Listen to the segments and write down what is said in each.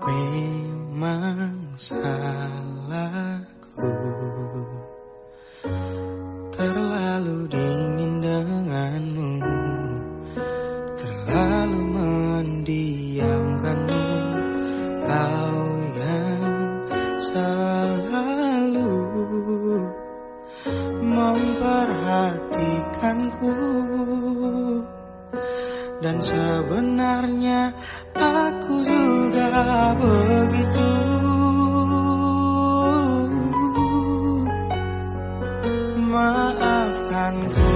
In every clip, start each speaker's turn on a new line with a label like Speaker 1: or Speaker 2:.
Speaker 1: Memang salahku terlalu dingin denganmu, terlalu mendiamkanmu. Kau yang selalu memperhatikanku, dan sebenarnya aku juga begitu. Maafkanku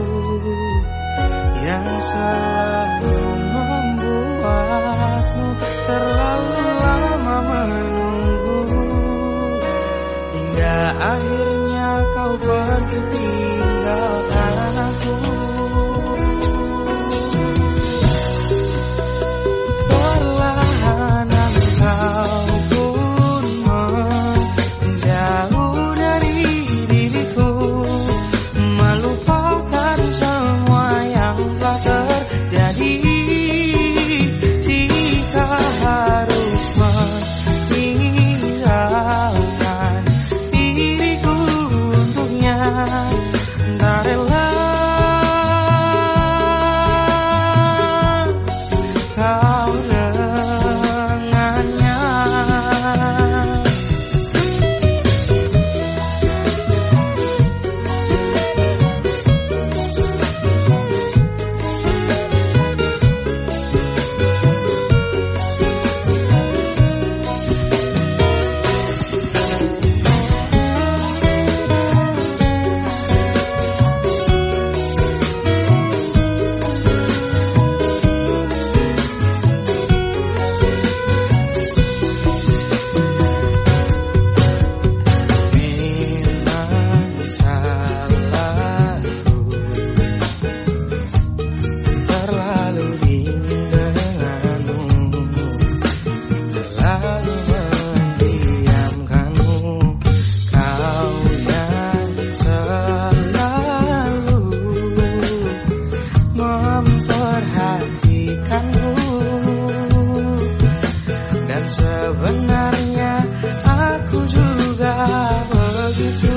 Speaker 1: yang selalu membuatmu terlalu lama menunggu, hingga akhirnya kau pergi tinggalkan aku. Perlahan engkau pun menjauh dari diriku, melupakan semua yang telah terjadi. Jika harus meninggalkan diriku untuknya, tak rela kau dengannya. Dan sebenarnya aku juga begitu.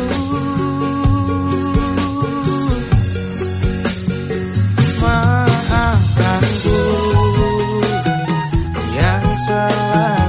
Speaker 1: Maafkanku yang salah.